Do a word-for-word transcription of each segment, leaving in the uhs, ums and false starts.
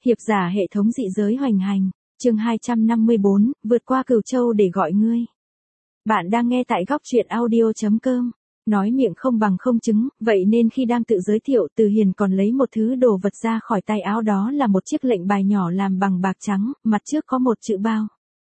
Hiệp giả hệ thống dị giới hoành hành, chương hai trăm năm mươi bốn, vượt qua cửu châu để gọi ngươi. Bạn đang nghe tại góc truyện audio chấm com. Nói miệng không bằng không chứng, vậy nên khi đang tự giới thiệu, Từ Hiền còn lấy một thứ đồ vật ra khỏi tay áo, đó là một chiếc lệnh bài nhỏ làm bằng bạc trắng, mặt trước có một chữ bao.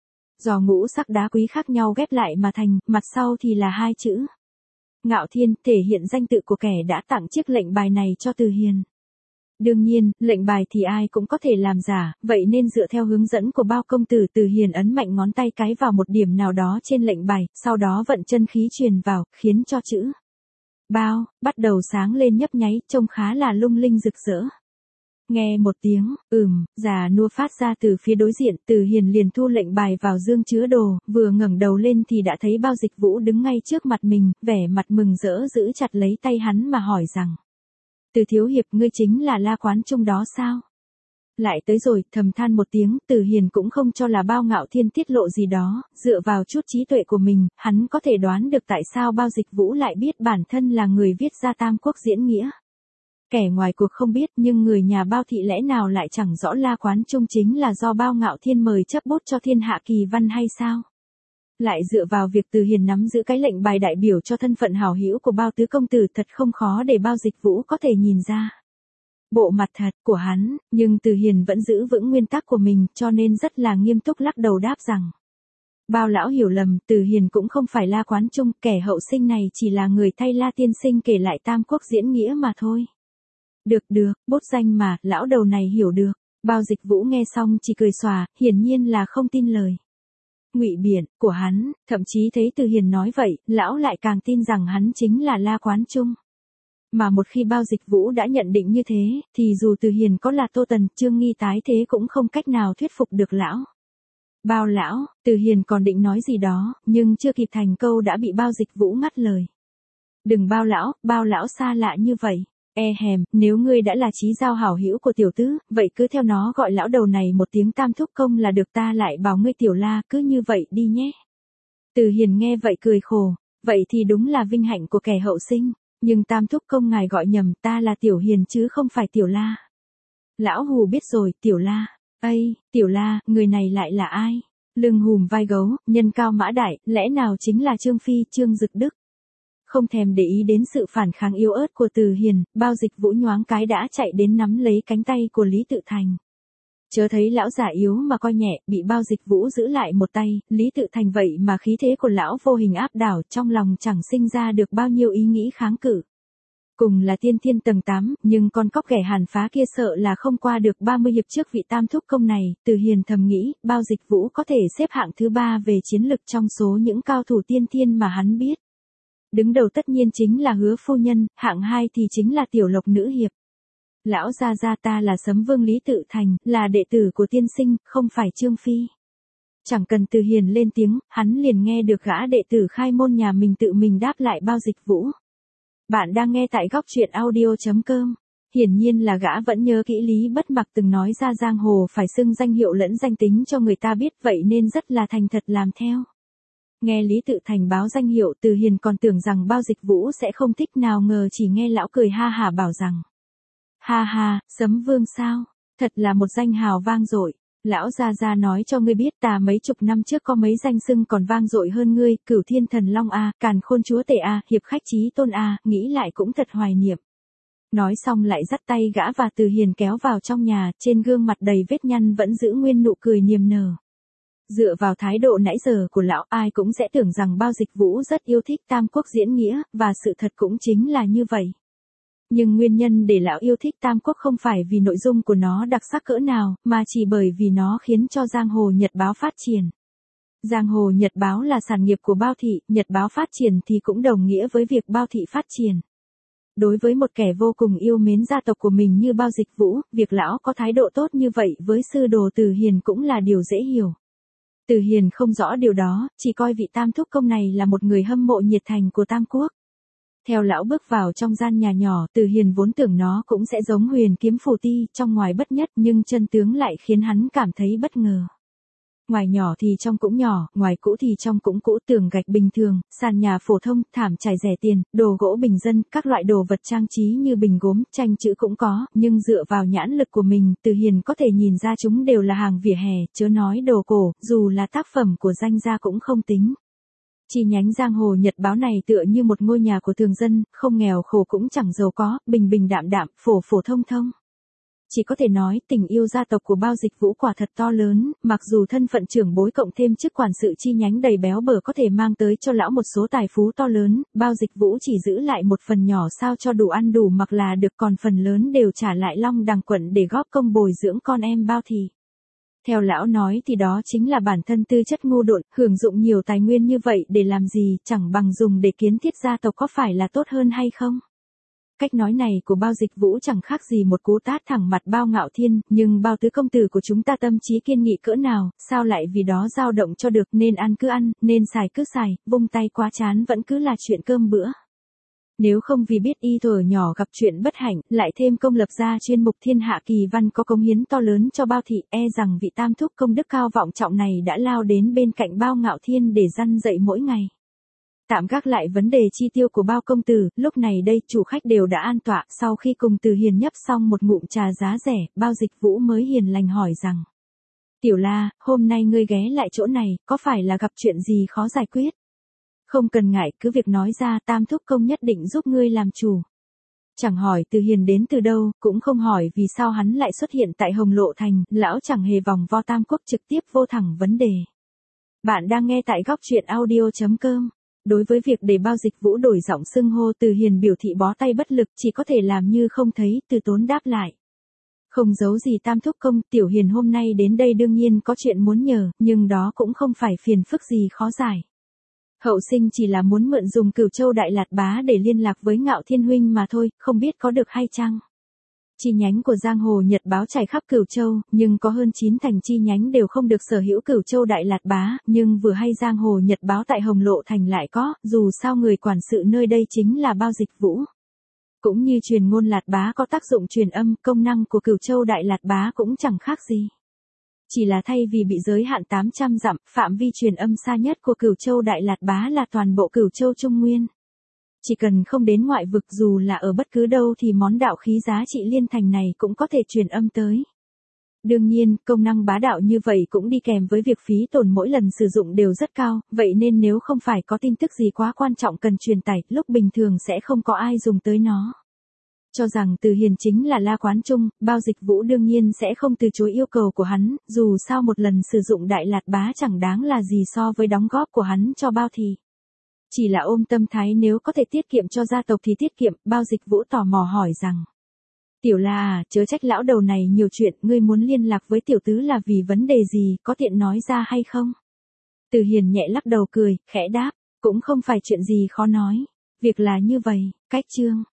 Do ngũ sắc đá quý khác nhau ghép lại mà thành, mặt sau thì là hai chữ Ngạo Thiên, thể hiện danh tự của kẻ đã tặng chiếc lệnh bài này cho Từ Hiền. Đương nhiên, lệnh bài thì ai cũng có thể làm giả, vậy nên dựa theo hướng dẫn của bao công tử, Từ Hiền ấn mạnh ngón tay cái vào một điểm nào đó trên lệnh bài, sau đó vận chân khí truyền vào, khiến cho chữ bao bắt đầu sáng lên nhấp nháy, trông khá là lung linh rực rỡ. Nghe một tiếng ừm già nua phát ra từ phía đối diện, Từ Hiền liền thu lệnh bài vào dương chứa đồ, vừa ngẩng đầu lên thì đã thấy Bao Dịch Vũ đứng ngay trước mặt mình, vẻ mặt mừng rỡ giữ chặt lấy tay hắn mà hỏi rằng: Từ thiếu hiệp, ngươi chính là La Quán Trung đó sao? Lại tới rồi, thầm than một tiếng, Từ Hiền cũng không cho là Bao Ngạo Thiên tiết lộ gì đó, dựa vào chút trí tuệ của mình, hắn có thể đoán được tại sao Bao Dịch Vũ lại biết bản thân là người viết ra Tam Quốc diễn nghĩa. Kẻ ngoài cuộc không biết, nhưng người nhà Bao thị lẽ nào lại chẳng rõ La Quán Trung chính là do Bao Ngạo Thiên mời chấp bút cho thiên hạ kỳ văn hay sao? Lại dựa vào việc Từ Hiền nắm giữ cái lệnh bài đại biểu cho thân phận hảo hữu của Bao tứ công tử, thật không khó để Bao Dịch Vũ có thể nhìn ra bộ mặt thật của hắn, nhưng Từ Hiền vẫn giữ vững nguyên tắc của mình, cho nên rất là nghiêm túc lắc đầu đáp rằng: Bao lão hiểu lầm, Từ Hiền cũng không phải La Quán Trung, kẻ hậu sinh này chỉ là người thay La tiên sinh kể lại Tam Quốc diễn nghĩa mà thôi. Được được, bút danh mà, lão đầu này hiểu được. Bao Dịch Vũ nghe xong chỉ cười xòa, hiển nhiên là không tin lời ngụy biện của hắn, thậm chí thấy Từ Hiền nói vậy, lão lại càng tin rằng hắn chính là La Quán Trung. Mà một khi Bao Dịch Vũ đã nhận định như thế, thì dù Từ Hiền có là Tô Tần, Trương Nghi tái thế cũng không cách nào thuyết phục được lão. Bao lão, Từ Hiền còn định nói gì đó, nhưng chưa kịp thành câu đã bị Bao Dịch Vũ ngắt lời. Đừng Bao lão, Bao lão xa lạ như vậy. E hèm, nếu ngươi đã là chí giao hảo hữu của tiểu tứ, vậy cứ theo nó gọi lão đầu này một tiếng Tam Thúc Công là được, ta lại bảo ngươi Tiểu La, cứ như vậy đi nhé. Từ Hiền nghe vậy cười khổ, vậy thì đúng là vinh hạnh của kẻ hậu sinh, nhưng Tam Thúc Công ngài gọi nhầm, ta là Tiểu Hiền chứ không phải Tiểu La. Lão hù biết rồi, Tiểu La, ây, Tiểu La, người này lại là ai? Lưng hùm vai gấu, nhân cao mã đại, lẽ nào chính là Trương Phi, Trương Dực Đức? Không thèm để ý đến sự phản kháng yếu ớt của Từ Hiền, Bao Dịch Vũ nhoáng cái đã chạy đến nắm lấy cánh tay của Lý Tự Thành. Chớ thấy lão già yếu mà coi nhẹ, bị Bao Dịch Vũ giữ lại một tay, Lý Tự Thành vậy mà khí thế của lão vô hình áp đảo, trong lòng chẳng sinh ra được bao nhiêu ý nghĩ kháng cự. Cùng là tiên thiên tầng tám, nhưng con cóc ghẻ hàn phá kia sợ là không qua được ba mươi hiệp trước vị Tam Thúc Công này. Từ Hiền thầm nghĩ, Bao Dịch Vũ có thể xếp hạng thứ ba về chiến lực trong số những cao thủ tiên thiên mà hắn biết. Đứng đầu tất nhiên chính là Hứa phu nhân, hạng hai thì chính là Tiểu Lộc nữ hiệp. Lão gia gia, ta là Sấm Vương Lý Tự Thành, là đệ tử của tiên sinh, không phải Trương Phi. Chẳng cần Từ Hiền lên tiếng, hắn liền nghe được gã đệ tử khai môn nhà mình tự mình đáp lại Bao Dịch Vũ. Bạn đang nghe tại góc truyện audio chấm com. Hiển nhiên là gã vẫn nhớ kỹ Lý Bất Mặc từng nói ra giang hồ phải xưng danh hiệu lẫn danh tính cho người ta biết, vậy nên rất là thành thật làm theo. Nghe Lý Tự Thành báo danh hiệu, Từ Hiền còn tưởng rằng Bao Dịch Vũ sẽ không thích, nào ngờ chỉ nghe lão cười ha hả bảo rằng: Ha ha, Sấm Vương sao? Thật là một danh hào vang dội. Lão gia gia nói cho ngươi biết, ta mấy chục năm trước có mấy danh xưng còn vang dội hơn ngươi, Cửu Thiên Thần Long a, Càn Khôn Chúa Tể a, Hiệp Khách Chí Tôn a, nghĩ lại cũng thật hoài niệm. Nói xong lại dắt tay gã và Từ Hiền kéo vào trong nhà, trên gương mặt đầy vết nhăn vẫn giữ nguyên nụ cười niềm nở. Dựa vào thái độ nãy giờ của lão, ai cũng sẽ tưởng rằng Bao Dịch Vũ rất yêu thích Tam Quốc diễn nghĩa, và sự thật cũng chính là như vậy. Nhưng nguyên nhân để lão yêu thích Tam Quốc không phải vì nội dung của nó đặc sắc cỡ nào, mà chỉ bởi vì nó khiến cho giang hồ Nhật báo phát triển. Giang hồ Nhật báo là sản nghiệp của Bao thị, Nhật báo phát triển thì cũng đồng nghĩa với việc Bao thị phát triển. Đối với một kẻ vô cùng yêu mến gia tộc của mình như Bao Dịch Vũ, việc lão có thái độ tốt như vậy với sư đồ Từ Hiền cũng là điều dễ hiểu. Từ Hiền không rõ điều đó, chỉ coi vị Tam Thúc Công này là một người hâm mộ nhiệt thành của Tam Quốc. Theo lão bước vào trong gian nhà nhỏ, Từ Hiền vốn tưởng nó cũng sẽ giống Huyền Kiếm Phù Ti, trong ngoài bất nhất, nhưng chân tướng lại khiến hắn cảm thấy bất ngờ. Ngoài nhỏ thì trong cũng nhỏ, ngoài cũ thì trong cũng cũ, tường gạch bình thường, sàn nhà phổ thông, thảm trải rẻ tiền, đồ gỗ bình dân, các loại đồ vật trang trí như bình gốm, tranh chữ cũng có, nhưng dựa vào nhãn lực của mình, Từ Hiền có thể nhìn ra chúng đều là hàng vỉa hè, chớ nói đồ cổ, dù là tác phẩm của danh gia cũng không tính. Chi nhánh Giang Hồ Nhật báo này tựa như một ngôi nhà của thường dân, không nghèo khổ cũng chẳng giàu có, bình bình đạm đạm, phổ phổ thông thông. Chỉ có thể nói tình yêu gia tộc của Bao Dịch Vũ quả thật to lớn, mặc dù thân phận trưởng bối cộng thêm chức quản sự chi nhánh đầy béo bở có thể mang tới cho lão một số tài phú to lớn, Bao Dịch Vũ chỉ giữ lại một phần nhỏ sao cho đủ ăn đủ mặc là được, còn phần lớn đều trả lại Long Đằng quận để góp công bồi dưỡng con em Bao Thị. Theo lão nói thì đó chính là bản thân tư chất ngu độn, hưởng dụng nhiều tài nguyên như vậy để làm gì, chẳng bằng dùng để kiến thiết gia tộc có phải là tốt hơn hay không? Cách nói này của Bao Dịch Vũ chẳng khác gì một cú tát thẳng mặt Bao Ngạo Thiên, nhưng Bao tứ công tử của chúng ta tâm trí kiên nghị cỡ nào, sao lại vì đó dao động cho được, nên ăn cứ ăn, nên xài cứ xài, vung tay quá chán vẫn cứ là chuyện cơm bữa. Nếu không vì biết y thuở nhỏ gặp chuyện bất hạnh, lại thêm công lập ra chuyên mục Thiên Hạ Kỳ Văn có cống hiến to lớn cho Bao Thị, e rằng vị tam thúc công đức cao vọng trọng này đã lao đến bên cạnh Bao Ngạo Thiên để răn dạy mỗi ngày. Tạm gác lại vấn đề chi tiêu của Bao công tử, lúc này đây chủ khách đều đã an tọa, sau khi cùng Từ Hiền nhấp xong một ngụm trà giá rẻ, Bao Dịch Vũ mới hiền lành hỏi rằng: Tiểu La, hôm nay ngươi ghé lại chỗ này, có phải là gặp chuyện gì khó giải quyết? Không cần ngại, cứ việc nói ra, tam thúc công nhất định giúp ngươi làm chủ. Chẳng hỏi Từ Hiền đến từ đâu, cũng không hỏi vì sao hắn lại xuất hiện tại Hồng Lộ Thành, lão chẳng hề vòng vo tam quốc, trực tiếp vô thẳng vấn đề. Bạn đang nghe tại góc truyện audio chấm com. Đối với việc để Bao Dịch Vũ đổi giọng xưng hô, Từ Hiền biểu thị bó tay bất lực, chỉ có thể làm như không thấy, từ tốn đáp lại. Không giấu gì tam thúc công, Tiểu Hiền hôm nay đến đây đương nhiên có chuyện muốn nhờ, nhưng đó cũng không phải phiền phức gì khó giải. Hậu sinh chỉ là muốn mượn dùng Cửu Châu Đại Lạt Bá để liên lạc với Ngạo Thiên huynh mà thôi, không biết có được hay chăng? Chi nhánh của Giang Hồ Nhật báo trải khắp Cửu Châu, nhưng có hơn chín thành chi nhánh đều không được sở hữu Cửu Châu Đại Lạt Bá, nhưng vừa hay Giang Hồ Nhật báo tại Hồng Lộ Thành lại có, dù sao người quản sự nơi đây chính là Bao Dịch Vũ. Cũng như truyền ngôn Lạt Bá có tác dụng truyền âm, công năng của Cửu Châu Đại Lạt Bá cũng chẳng khác gì. Chỉ là thay vì bị giới hạn tám trăm dặm, phạm vi truyền âm xa nhất của Cửu Châu Đại Lạt Bá là toàn bộ Cửu Châu Trung Nguyên. Chỉ cần không đến ngoại vực, dù là ở bất cứ đâu thì món đạo khí giá trị liên thành này cũng có thể truyền âm tới. Đương nhiên, công năng bá đạo như vậy cũng đi kèm với việc phí tổn mỗi lần sử dụng đều rất cao, vậy nên nếu không phải có tin tức gì quá quan trọng cần truyền tải, lúc bình thường sẽ không có ai dùng tới nó. Cho rằng Từ Hiền chính là la quán trung, Bao Dịch Vũ đương nhiên sẽ không từ chối yêu cầu của hắn, dù sao một lần sử dụng Đại Lạt Bá chẳng đáng là gì so với đóng góp của hắn cho Bao Thị. Chỉ là ôm tâm thái nếu có thể tiết kiệm cho gia tộc thì tiết kiệm, Bao Dịch Vũ tò mò hỏi rằng: Tiểu La à, chớ trách lão đầu này nhiều chuyện, ngươi muốn liên lạc với tiểu tứ là vì vấn đề gì, có tiện nói ra hay không? Từ Hiền nhẹ lắc đầu cười, khẽ đáp, cũng không phải chuyện gì khó nói. Việc là như vậy, cách chương.